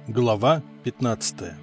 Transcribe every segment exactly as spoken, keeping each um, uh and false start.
Глава пятнадцатая.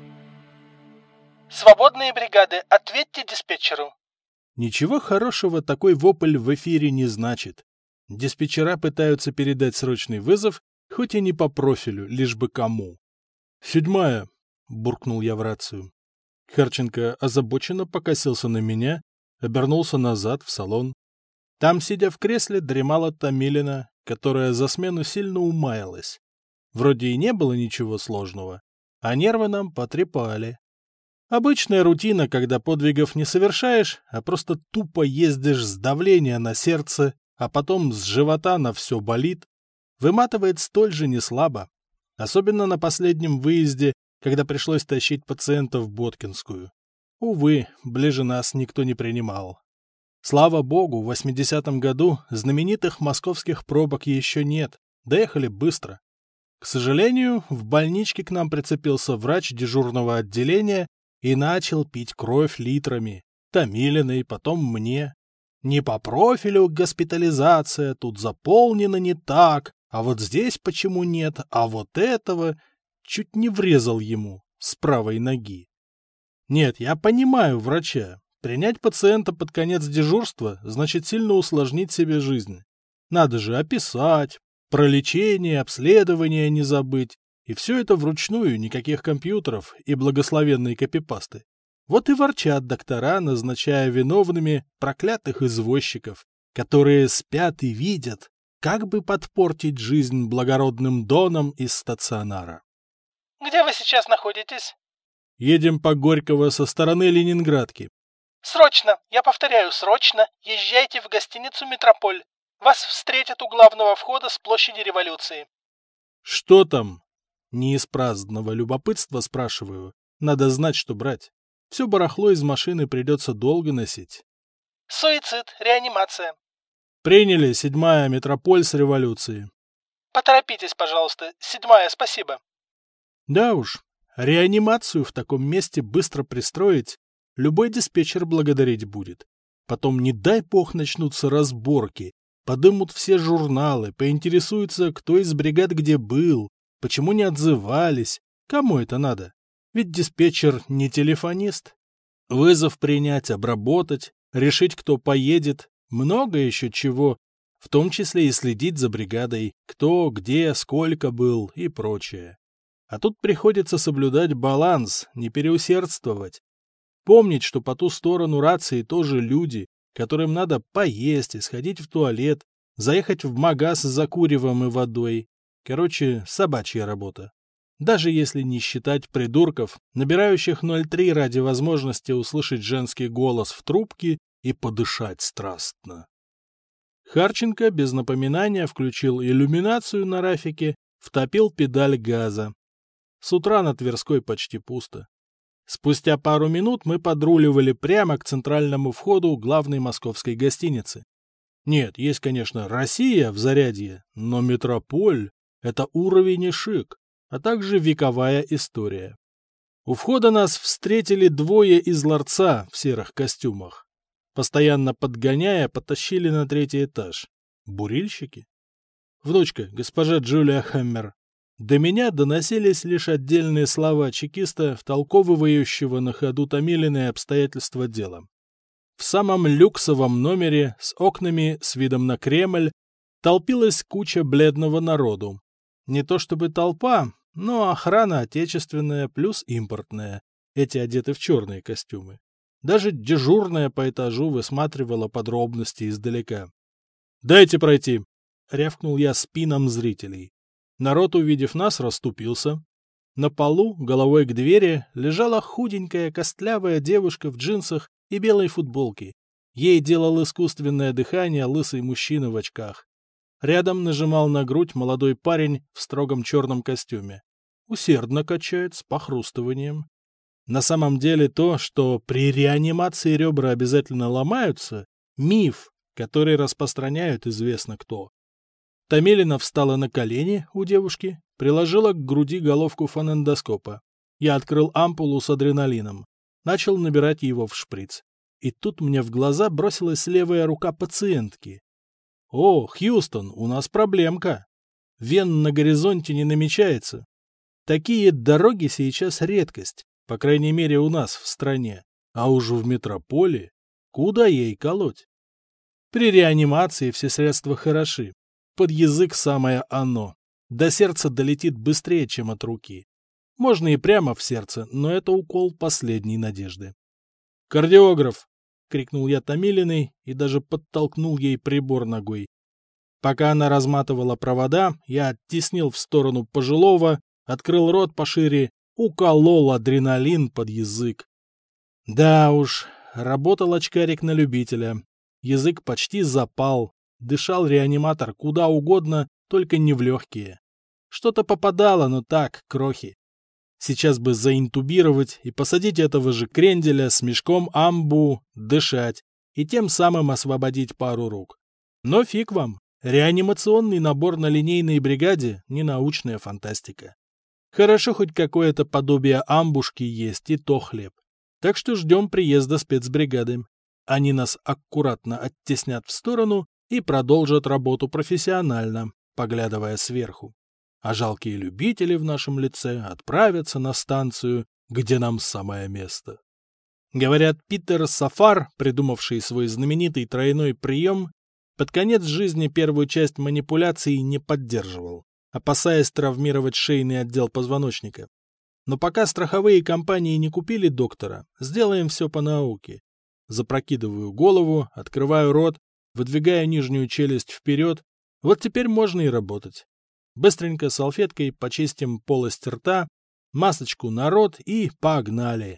Свободные бригады, ответьте диспетчеру. Ничего хорошего такой вопль в эфире не значит. Диспетчера пытаются передать срочный вызов, хоть и не по профилю, лишь бы кому. «Седьмая», — буркнул я в рацию. Харченко озабоченно покосился на меня, обернулся назад в салон. Там, сидя в кресле, дремала Томилина, которая за смену сильно умаялась. Вроде и не было ничего сложного, а нервы нам потрепали. Обычная рутина, когда подвигов не совершаешь, а просто тупо ездишь с давления на сердце, а потом с живота на все болит, выматывает столь же неслабо. Особенно на последнем выезде, когда пришлось тащить пациента в Боткинскую. Увы, ближе нас никто не принимал. Слава богу, в восьмидесятом году знаменитых московских пробок еще нет, доехали быстро. К сожалению, в больничке к нам прицепился врач дежурного отделения и начал пить кровь литрами. Томилиной, потом мне. Не по профилю госпитализация, тут заполнено не так, а вот здесь почему нет, а вот этого... Чуть не врезал ему с правой ноги. Нет, я понимаю врача. Принять пациента под конец дежурства значит сильно усложнить себе жизнь. Надо же описать, про лечение, обследование не забыть. И все это вручную, никаких компьютеров и благословенной копипасты. Вот и ворчат доктора, назначая виновными проклятых извозчиков, которые спят и видят, как бы подпортить жизнь благородным донам из стационара. Где вы сейчас находитесь? Едем по Горького со стороны Ленинградки. Срочно, я повторяю, срочно, езжайте в гостиницу «Метрополь». Вас встретят у главного входа с площади Революции. Что там? Не из праздного любопытства спрашиваю. Надо знать, что брать. Все барахло из машины придется долго носить. Суицид, реанимация. Приняли, седьмая, Метрополь с Революции. Поторопитесь, пожалуйста, седьмая, спасибо. Да уж, реанимацию в таком месте быстро пристроить любой диспетчер благодарить будет. Потом, не дай бог, начнутся разборки, подымут все журналы, поинтересуются, кто из бригад где был, почему не отзывались, кому это надо. Ведь диспетчер не телефонист. Вызов принять, обработать, решить, кто поедет, много еще чего, в том числе и следить за бригадой, кто, где, сколько был и прочее. А тут приходится соблюдать баланс, не переусердствовать. Помнить, что по ту сторону рации тоже люди, которым надо поесть и сходить в туалет, заехать в магаз за куревом и водой. Короче, собачья работа. Даже если не считать придурков, набирающих ноль три ради возможности услышать женский голос в трубке и подышать страстно. Харченко без напоминания включил иллюминацию на рафике, втопил педаль газа. С утра на Тверской почти пусто. Спустя пару минут мы подруливали прямо к центральному входу главной московской гостиницы. Нет, есть, конечно, Россия в Зарядье, но Метрополь — это уровень и шик, а также вековая история. У входа нас встретили двое из ларца в серых костюмах. Постоянно подгоняя, потащили на третий этаж. Бурильщики? Внучка, госпожа Джулия Хэммер. До меня доносились лишь отдельные слова чекиста, втолковывающего на ходу Томилиные обстоятельства дела. В самом люксовом номере с окнами с видом на Кремль толпилась куча бледного народу. Не то чтобы толпа, но охрана отечественная плюс импортная. Эти одеты в черные костюмы. Даже дежурная по этажу высматривала подробности издалека. «Дайте пройти!» — рявкнул я спинам зрителей. Народ, увидев нас, расступился. На полу, головой к двери, лежала худенькая костлявая девушка в джинсах и белой футболке. Ей делал искусственное дыхание лысый мужчина в очках. Рядом нажимал на грудь молодой парень в строгом черном костюме. Усердно качает с похрустыванием. На самом деле то, что при реанимации ребра обязательно ломаются, миф, который распространяют известно кто. Томилина встала на колени у девушки, приложила к груди головку фонендоскопа. Я открыл ампулу с адреналином, начал набирать его в шприц. И тут мне в глаза бросилась левая рука пациентки. «О, Хьюстон, у нас проблемка. Вен на горизонте не намечается». Такие дороги сейчас редкость, по крайней мере у нас в стране. А уж в метрополе куда ей колоть? При реанимации все средства хороши. Под язык самое оно. До сердца долетит быстрее, чем от руки. Можно и прямо в сердце, но это укол последней надежды. «Кардиограф!» — крикнул я Томилиной и даже подтолкнул ей прибор ногой. Пока она разматывала провода, я оттеснил в сторону пожилого, открыл рот пошире, уколол адреналин под язык. Да уж, работал очкарик на любителя. Язык почти запал, дышал реаниматор куда угодно, только не в легкие. Что-то попадало, но так, крохи. Сейчас бы заинтубировать и посадить этого же кренделя с мешком амбу дышать и тем самым освободить пару рук. Но фиг вам, реанимационный набор на линейной бригаде — не научная фантастика. Хорошо хоть какое-то подобие амбушки есть, и то хлеб. Так что ждем приезда спецбригады. Они нас аккуратно оттеснят в сторону и продолжат работу профессионально, поглядывая сверху. А жалкие любители в нашем лице отправятся на станцию, где нам самое место. Говорят, Питер Сафар, придумавший свой знаменитый тройной прием, под конец жизни первую часть манипуляций не поддерживал, опасаясь травмировать шейный отдел позвоночника. Но пока страховые компании не купили доктора, сделаем все по науке. Запрокидываю голову, открываю рот, выдвигая нижнюю челюсть вперед. Вот теперь можно и работать. Быстренько салфеткой почистим полость рта, масочку на рот и погнали.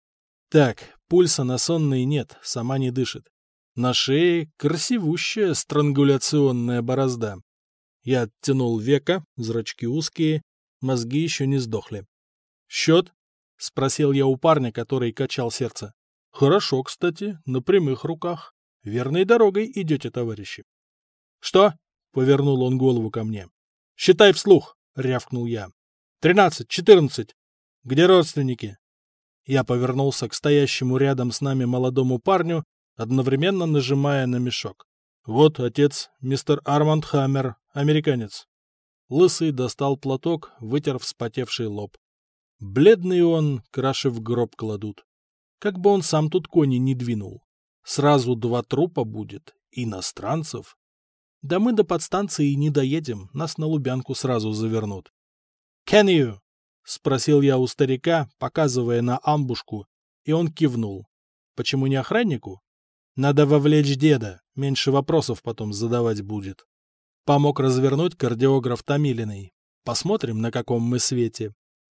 Так, пульса на сонной нет, сама не дышит. На шее красивущая странгуляционная борозда. Я оттянул века, зрачки узкие, мозги еще не сдохли. «Счет?» — спросил я у парня, который качал сердце. «Хорошо, кстати, на прямых руках. Верной дорогой идете, товарищи». «Что?» — повернул он голову ко мне. «Считай вслух!» — рявкнул я. «Тринадцать, четырнадцать. Где родственники?» Я повернулся к стоящему рядом с нами молодому парню, одновременно нажимая на мешок. «Вот отец, мистер Арманд Хаммер, американец». Лысый достал платок, вытер вспотевший лоб. Бледный он, краши в гроб кладут. Как бы он сам тут кони не двинул. Сразу два трупа будет, иностранцев. Да мы до подстанции не доедем, нас на Лубянку сразу завернут. «Can you?» — спросил я у старика, показывая на амбушку, и он кивнул. «Почему не охраннику?» «Надо вовлечь деда, меньше вопросов потом задавать будет». Помог развернуть кардиограф Томилиной. Посмотрим, на каком мы свете.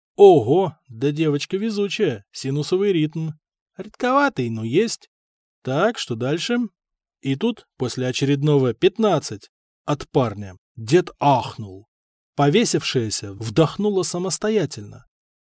Ого, да девочка везучая, синусовый ритм. Редковатый, но есть. Так, что дальше? И тут, после очередного пятнадцать от парня, дед ахнул. Повесившаяся вдохнула самостоятельно.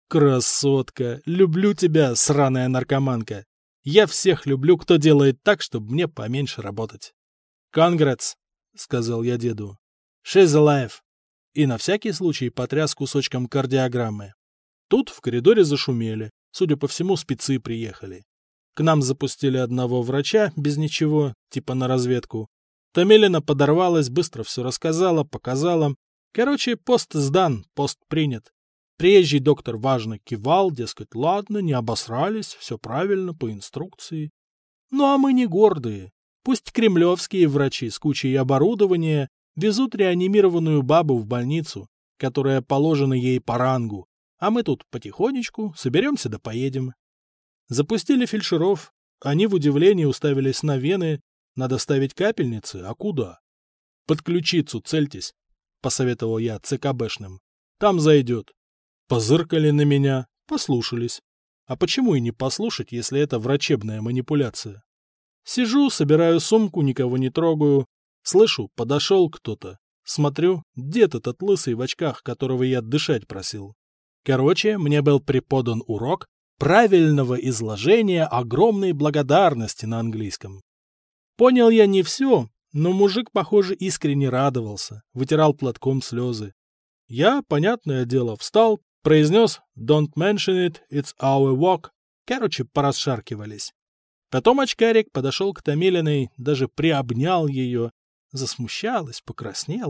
Красотка, люблю тебя, сраная наркоманка. Я всех люблю, кто делает так, чтобы мне поменьше работать. Congrats, сказал я деду. She's alive. И на всякий случай потряс кусочком кардиограммы. Тут в коридоре зашумели. Судя по всему, спецы приехали. К нам запустили одного врача, без ничего, типа на разведку. Томилина подорвалась, быстро все рассказала, показала. Короче, пост сдан, пост принят. Приезжий доктор важно кивал, дескать, ладно, не обосрались, все правильно, по инструкции. Ну а мы не гордые. Пусть кремлевские врачи с кучей оборудования везут реанимированную бабу в больницу, которая положена ей по рангу, а мы тут потихонечку соберемся да поедем. Запустили фельдшеров, они в удивлении уставились на вены, надо ставить капельницы, а куда? Под ключицу цельтесь, посоветовал я ЦКБшным, там зайдет. Позыркали на меня, послушались. А почему и не послушать, если это врачебная манипуляция? Сижу, собираю сумку, никого не трогаю. Слышу, подошел кто-то. Смотрю, дед этот лысый в очках, которого я дышать просил. Короче, мне был преподан урок правильного изложения огромной благодарности на английском. Понял я не все, но мужик, похоже, искренне радовался, вытирал платком слезы. Я, понятное дело, встал, произнес «Don't mention it, it's our work». Короче, порасшаркивались. Потом очкарик подошел к Томилиной, даже приобнял ее, засмущалась, покраснела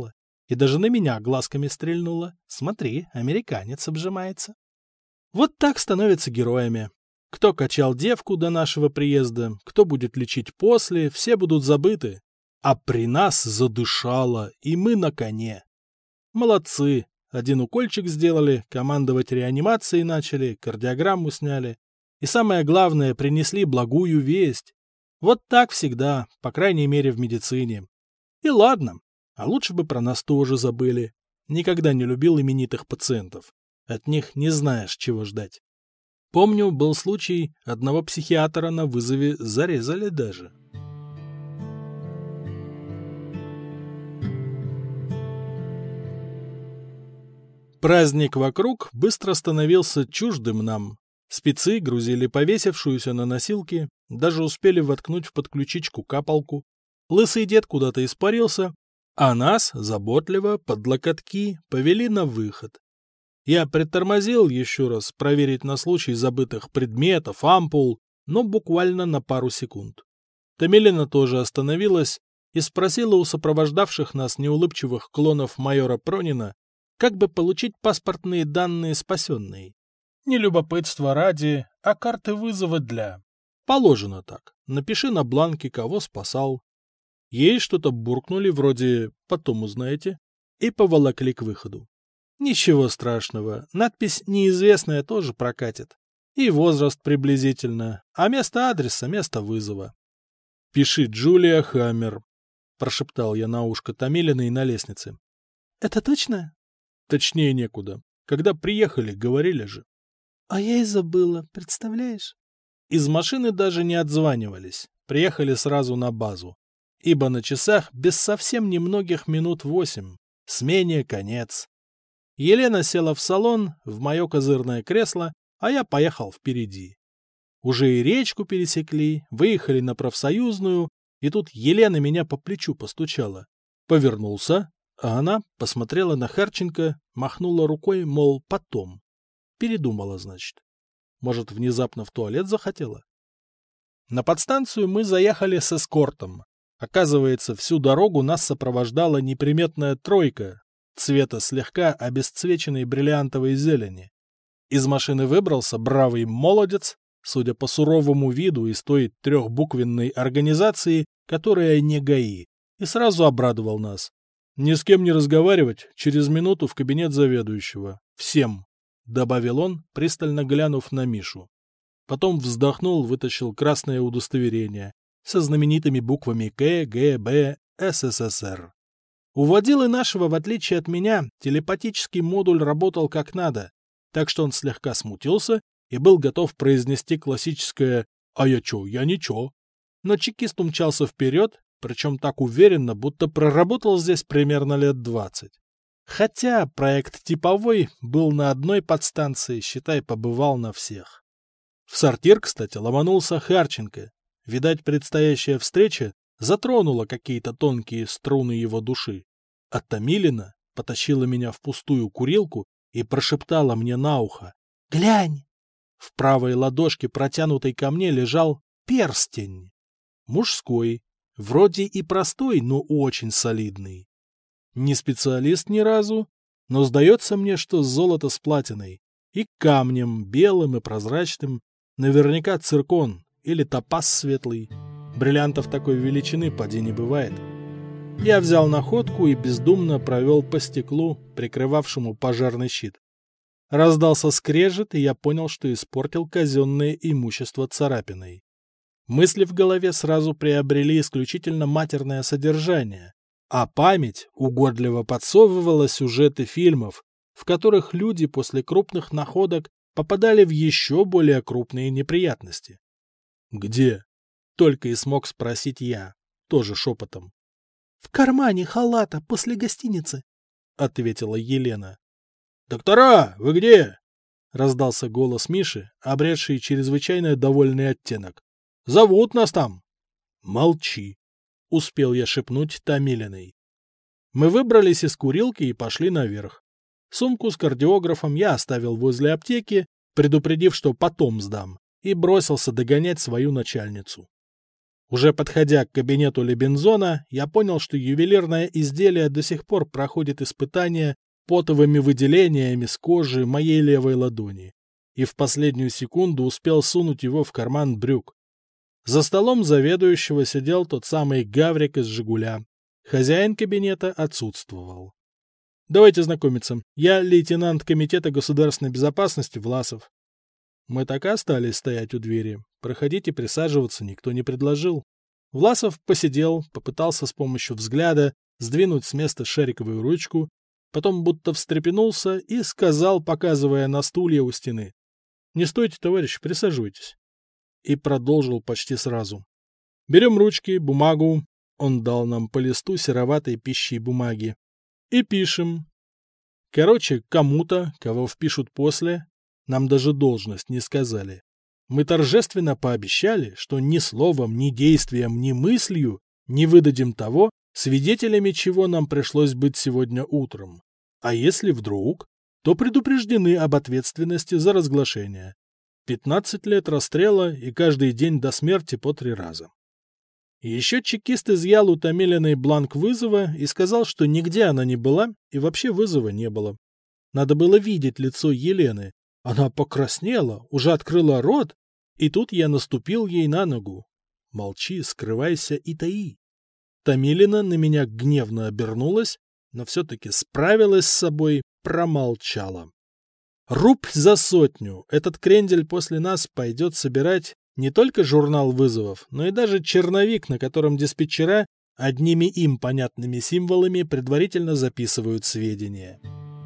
И даже на меня глазками стрельнула. Смотри, американец обжимается. Вот так становятся героями. Кто качал девку до нашего приезда, кто будет лечить после, все будут забыты. А при нас задышало, и мы на коне. Молодцы. Один укольчик сделали, командовать реанимацией начали, кардиограмму сняли. И самое главное, принесли благую весть. Вот так всегда, по крайней мере в медицине. И ладно, а лучше бы про нас тоже забыли. Никогда не любил именитых пациентов. От них не знаешь, чего ждать. Помню, был случай, одного психиатра на вызове зарезали даже. Праздник вокруг быстро становился чуждым нам. Спецы грузили повесившуюся на носилки, даже успели воткнуть в подключичку капалку. Лысый дед куда-то испарился, а нас, заботливо, под локотки, повели на выход. Я притормозил еще раз проверить на случай забытых предметов, ампул, но буквально на пару секунд. Томилина тоже остановилась и спросила у сопровождавших нас неулыбчивых клонов майора Пронина, как бы получить паспортные данные спасенной. Не любопытство ради, а карты вызова для. Положено так. Напиши на бланке, кого спасал. Ей что-то буркнули, вроде «потом узнаете», и поволокли к выходу. Ничего страшного, надпись «неизвестная» тоже прокатит. И возраст приблизительно, а место адреса — место вызова. «Пиши Джулия Хаммер», — прошептал я на ушко Томилиной на лестнице. «Это точно?» «Точнее некуда. Когда приехали, говорили же». «А я и забыла, представляешь?» Из машины даже не отзванивались, приехали сразу на базу. Ибо на часах без совсем немногих минут восемь. Смене конец. Елена села в салон, в мое козырное кресло, а я поехал впереди. Уже и речку пересекли, выехали на профсоюзную, и тут Елена меня по плечу постучала. Повернулся, а она посмотрела на Харченко, махнула рукой, мол, потом. Передумала, значит. Может, внезапно в туалет захотела? На подстанцию мы заехали с эскортом. Оказывается, всю дорогу нас сопровождала неприметная тройка, цвета слегка обесцвеченной бриллиантовой зелени. Из машины выбрался бравый молодец, судя по суровому виду из той трехбуквенной организации, которая не ГАИ, и сразу обрадовал нас. «Ни с кем не разговаривать, через минуту в кабинет заведующего. Всем», — добавил он, пристально глянув на Мишу. Потом вздохнул, вытащил красное удостоверение со знаменитыми буквами К Г Б С С С Р. У водилы нашего, в отличие от меня, телепатический модуль работал как надо, так что он слегка смутился и был готов произнести классическое «А я чё, я ничего». Но чекист умчался вперед, причем так уверенно, будто проработал здесь примерно лет двадцать. Хотя проект типовой был на одной подстанции, считай, побывал на всех. В сортир, кстати, ломанулся Харченко. Видать, предстоящая встреча затронула какие-то тонкие струны его души. А Томилина потащила меня в пустую курилку и прошептала мне на ухо: «Глянь!» В правой ладошке, протянутой ко мне, лежал перстень. Мужской, вроде и простой, но очень солидный. Не специалист ни разу, но сдается мне, что золото с платиной. И камнем, белым и прозрачным, наверняка циркон или топаз светлый. Бриллиантов такой величины поди не бывает. Я взял находку и бездумно провел по стеклу, прикрывавшему пожарный щит. Раздался скрежет, и я понял, что испортил казенное имущество царапиной. Мысли в голове сразу приобрели исключительно матерное содержание, а память угодливо подсовывала сюжеты фильмов, в которых люди после крупных находок попадали в еще более крупные неприятности. «Где?» — только и смог спросить я, тоже шепотом. «В кармане халата после гостиницы», — ответила Елена. «Доктора, вы где?» — раздался голос Миши, обретший чрезвычайно довольный оттенок. «Зовут нас там». «Молчи», — успел я шепнуть Томилиной. Мы выбрались из курилки и пошли наверх. Сумку с кардиографом я оставил возле аптеки, предупредив, что потом сдам, и бросился догонять свою начальницу. Уже подходя к кабинету Лебензона, я понял, что ювелирное изделие до сих пор проходит испытания потовыми выделениями с кожи моей левой ладони, и в последнюю секунду успел сунуть его в карман брюк. За столом заведующего сидел тот самый Гаврик из «Жигуля». Хозяин кабинета отсутствовал. Давайте знакомиться. Я лейтенант Комитета государственной безопасности Власов. Мы так и остались стоять у двери. Проходить и присаживаться никто не предложил. Власов посидел, попытался с помощью взгляда сдвинуть с места шариковую ручку, потом будто встрепенулся и сказал, показывая на стулья у стены: «Не стойте, товарищ, присаживайтесь». И продолжил почти сразу. «Берем ручки, бумагу». Он дал нам по листу сероватой пищей бумаги. И пишем. Короче, кому-то, кого впишут после, нам даже должность не сказали. Мы торжественно пообещали, что ни словом, ни действием, ни мыслью не выдадим того, свидетелями чего нам пришлось быть сегодня утром. А если вдруг, то предупреждены об ответственности за разглашение. пятнадцать лет расстрела и каждый день до смерти по три раза. Еще чекист изъял у Томилиной бланк вызова и сказал, что нигде она не была и вообще вызова не было. Надо было видеть лицо Елены. Она покраснела, уже открыла рот, и тут я наступил ей на ногу. Молчи, скрывайся и таи. Томилина на меня гневно обернулась, но все-таки справилась с собой, промолчала. Рубь за сотню. Этот крендель после нас пойдет собирать не только журнал вызовов, но и даже черновик, на котором диспетчера одними им понятными символами предварительно записывают сведения.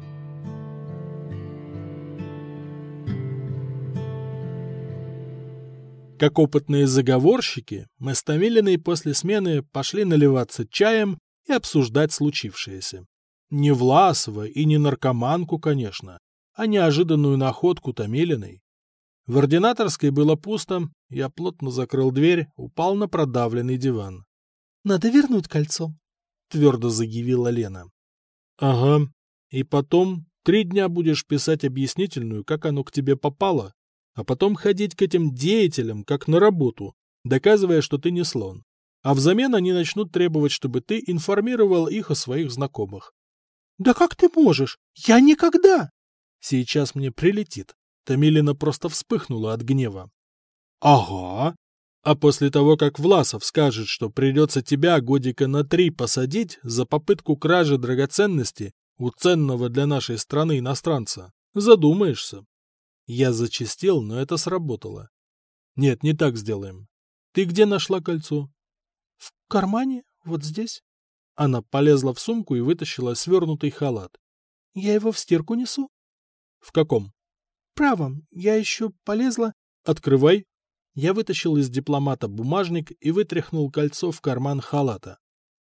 Как опытные заговорщики, мы с Томилиной после смены пошли наливаться чаем и обсуждать случившееся. Не Власова и не наркоманку, конечно, а неожиданную находку Томилиной. В ординаторской было пусто, я плотно закрыл дверь, упал на продавленный диван. — Надо вернуть кольцо, — твердо заявила Лена. — Ага, и потом три дня будешь писать объяснительную, как оно к тебе попало, а потом ходить к этим деятелям, как на работу, доказывая, что ты не слон. А взамен они начнут требовать, чтобы ты информировал их о своих знакомых. — Да как ты можешь? Я никогда! Сейчас мне прилетит. Томилина просто вспыхнула от гнева. — Ага. А после того, как Власов скажет, что придется тебя годика на три посадить за попытку кражи драгоценности у ценного для нашей страны иностранца, задумаешься. Я зачастил, но это сработало. Нет, не так сделаем. Ты где нашла кольцо? — В кармане, вот здесь. Она полезла в сумку и вытащила свернутый халат. — Я его в стирку несу. — В каком? — Правом. Я еще полезла... — Открывай. Я вытащил из дипломата бумажник и вытряхнул кольцо в карман халата.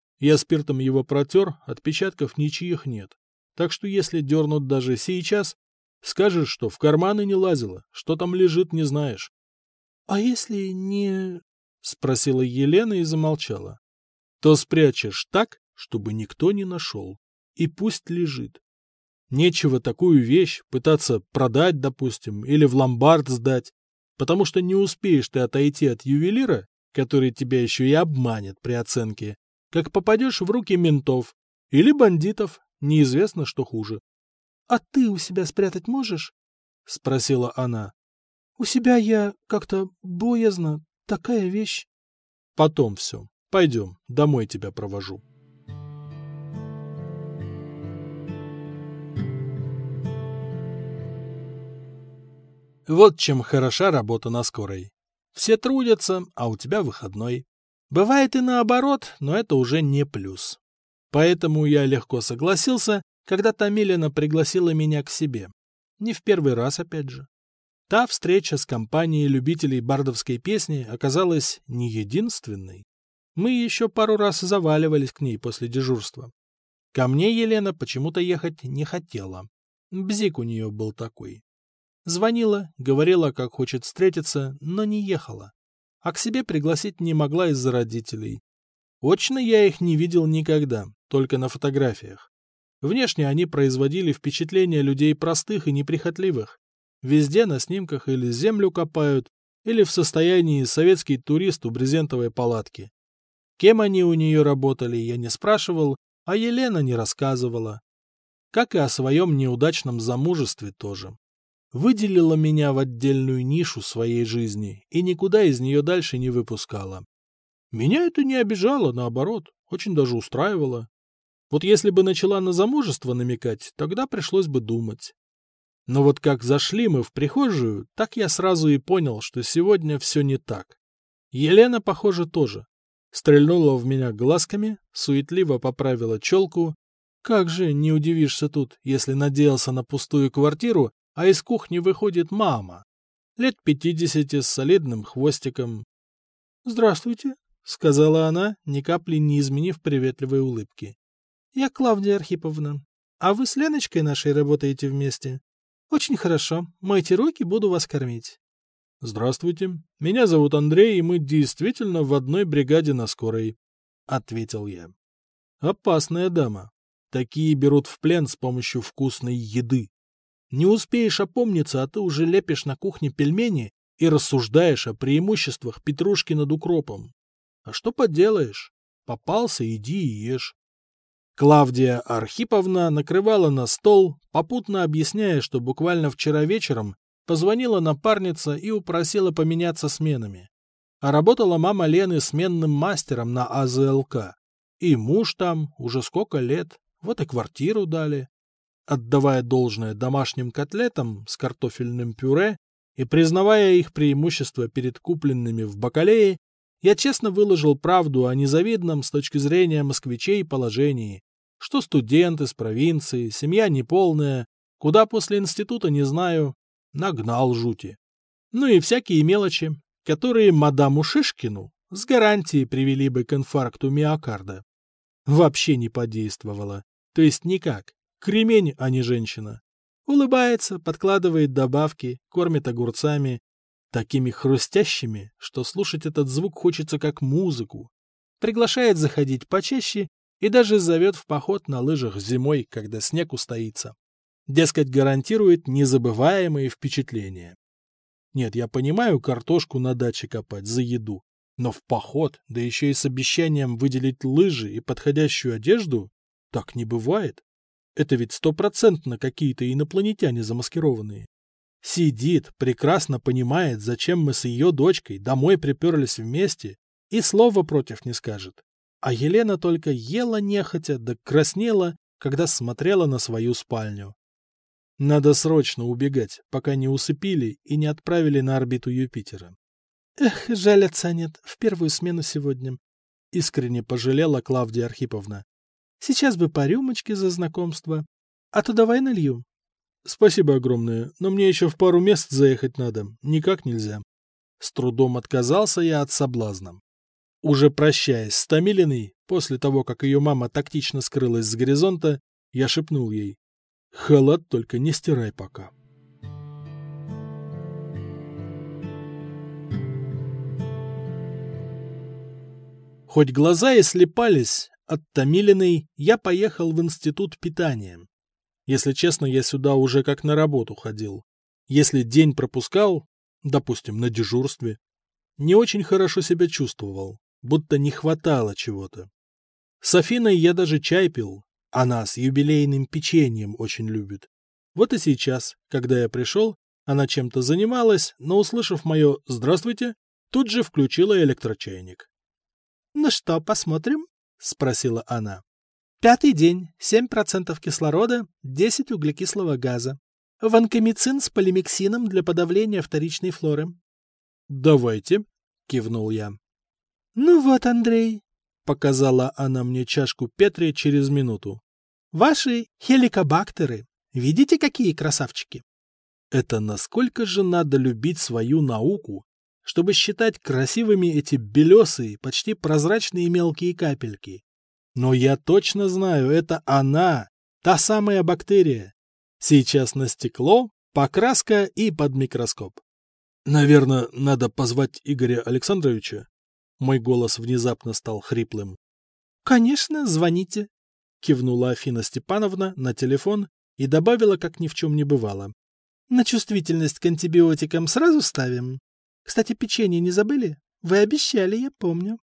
Я спиртом его протер, отпечатков ничьих нет. Так что если дернут даже сейчас, скажешь, что в карманы не лазила, что там лежит, не знаешь. — А если не... — спросила Елена и замолчала. — То спрячешь так, чтобы никто не нашел. И пусть лежит. Нечего такую вещь пытаться продать, допустим, или в ломбард сдать, потому что не успеешь ты отойти от ювелира, который тебя еще и обманет при оценке, как попадешь в руки ментов или бандитов, неизвестно, что хуже. — А ты у себя спрятать можешь? — спросила она. — У себя я как-то боязно, такая вещь. — Потом все. Пойдем, домой тебя провожу. Вот чем хороша работа на скорой. Все трудятся, а у тебя выходной. Бывает и наоборот, но это уже не плюс. Поэтому я легко согласился, когда Томилина пригласила меня к себе. Не в первый раз, опять же. Та встреча с компанией любителей бардовской песни оказалась не единственной. Мы еще пару раз заваливались к ней после дежурства. Ко мне Елена почему-то ехать не хотела. Бзик у нее был такой. Звонила, говорила, как хочет встретиться, но не ехала. А к себе пригласить не могла из-за родителей. Очно я их не видел никогда, только на фотографиях. Внешне они производили впечатление людей простых и неприхотливых. Везде на снимках или землю копают, или в состоянии советский турист у брезентовой палатки. Кем они у нее работали, я не спрашивал, а Елена не рассказывала. Как и о своем неудачном замужестве тоже. Выделила меня в отдельную нишу своей жизни и никуда из нее дальше не выпускала. Меня это не обижало, наоборот, очень даже устраивало. Вот если бы начала на замужество намекать, тогда пришлось бы думать. Но вот как зашли мы в прихожую, так я сразу и понял, что сегодня все не так. Елена, похоже, тоже. Стрельнула в меня глазками, суетливо поправила челку. Как же не удивишься тут, если надеялся на пустую квартиру, а из кухни выходит мама. Лет пятидесяти с солидным хвостиком. «Здравствуйте», — сказала она, ни капли не изменив приветливой улыбки. «Я Клавдия Архиповна. А вы с Леночкой нашей работаете вместе? Очень хорошо. Мойте руки, буду вас кормить». «Здравствуйте. Меня зовут Андрей, и мы действительно в одной бригаде на скорой», — ответил я. «Опасная дама. Такие берут в плен с помощью вкусной еды. Не успеешь опомниться, а ты уже лепишь на кухне пельмени и рассуждаешь о преимуществах петрушки над укропом. А что поделаешь? Попался, иди и ешь». Клавдия Архиповна накрывала на стол, попутно объясняя, что буквально вчера вечером позвонила напарница и упросила поменяться сменами. А работала мама Лены сменным мастером на А З Л К. И муж там уже сколько лет, вот и квартиру дали. Отдавая должное домашним котлетам с картофельным пюре и признавая их преимущество перед купленными в бакалее, я честно выложил правду о незавидном с точки зрения москвичей положении, что студент из провинции, семья неполная, куда после института не знаю, нагнал жути. Ну и всякие мелочи, которые мадаму Шишкину с гарантией привели бы к инфаркту миокарда. Вообще не подействовало, то есть никак. Кремень, а не женщина. Улыбается, подкладывает добавки, кормит огурцами, такими хрустящими, что слушать этот звук хочется как музыку. Приглашает заходить почаще и даже зовет в поход на лыжах зимой, когда снег устоится. Дескать, гарантирует незабываемые впечатления. Нет, я понимаю картошку на даче копать за еду, но в поход, да еще и с обещанием выделить лыжи и подходящую одежду, так не бывает. Это ведь стопроцентно какие-то инопланетяне замаскированные. Сидит, прекрасно понимает, зачем мы с ее дочкой домой приперлись вместе, и слова против не скажет. А Елена только ела нехотя, да краснела, когда смотрела на свою спальню. Надо срочно убегать, пока не усыпили и не отправили на орбиту Юпитера. Эх, жаль, отца нет, в первую смену сегодня. Искренне пожалела Клавдия Архиповна. Сейчас бы по рюмочке за знакомство. А то давай налью. Спасибо огромное, но мне еще в пару мест заехать надо. Никак нельзя. С трудом отказался я от соблазна. Уже прощаясь с Томилиной, после того, как ее мама тактично скрылась с горизонта, я шепнул ей: «Халат только не стирай пока». Хоть глаза и слепались, от Томилиной я поехал в институт питания. Если честно, я сюда уже как на работу ходил. Если день пропускал, допустим, на дежурстве, не очень хорошо себя чувствовал, будто не хватало чего-то. С Афиной я даже чай пил, она с юбилейным печеньем очень любит. Вот и сейчас, когда я пришел, она чем-то занималась, но, услышав мое «здравствуйте», тут же включила электрочайник. «Ну что, посмотрим?» — спросила она. «Пятый день, семь процентов кислорода, десять углекислого газа. Ванкомицин с полимиксином для подавления вторичной флоры». «Давайте», — кивнул я. «Ну вот, Андрей», — показала она мне чашку Петри через минуту. «Ваши хеликобактеры. Видите, какие красавчики?» Это насколько же надо любить свою науку, чтобы считать красивыми эти белесые, почти прозрачные мелкие капельки. Но я точно знаю, это она, та самая бактерия. Сейчас на стекло, покраска и под микроскоп. Наверное, надо позвать Игоря Александровича. Мой голос внезапно стал хриплым. «Конечно, звоните», — кивнула Афина Степановна на телефон и добавила, как ни в чем не бывало. «На чувствительность к антибиотикам сразу ставим? Кстати, печенье не забыли? Вы обещали, я помню.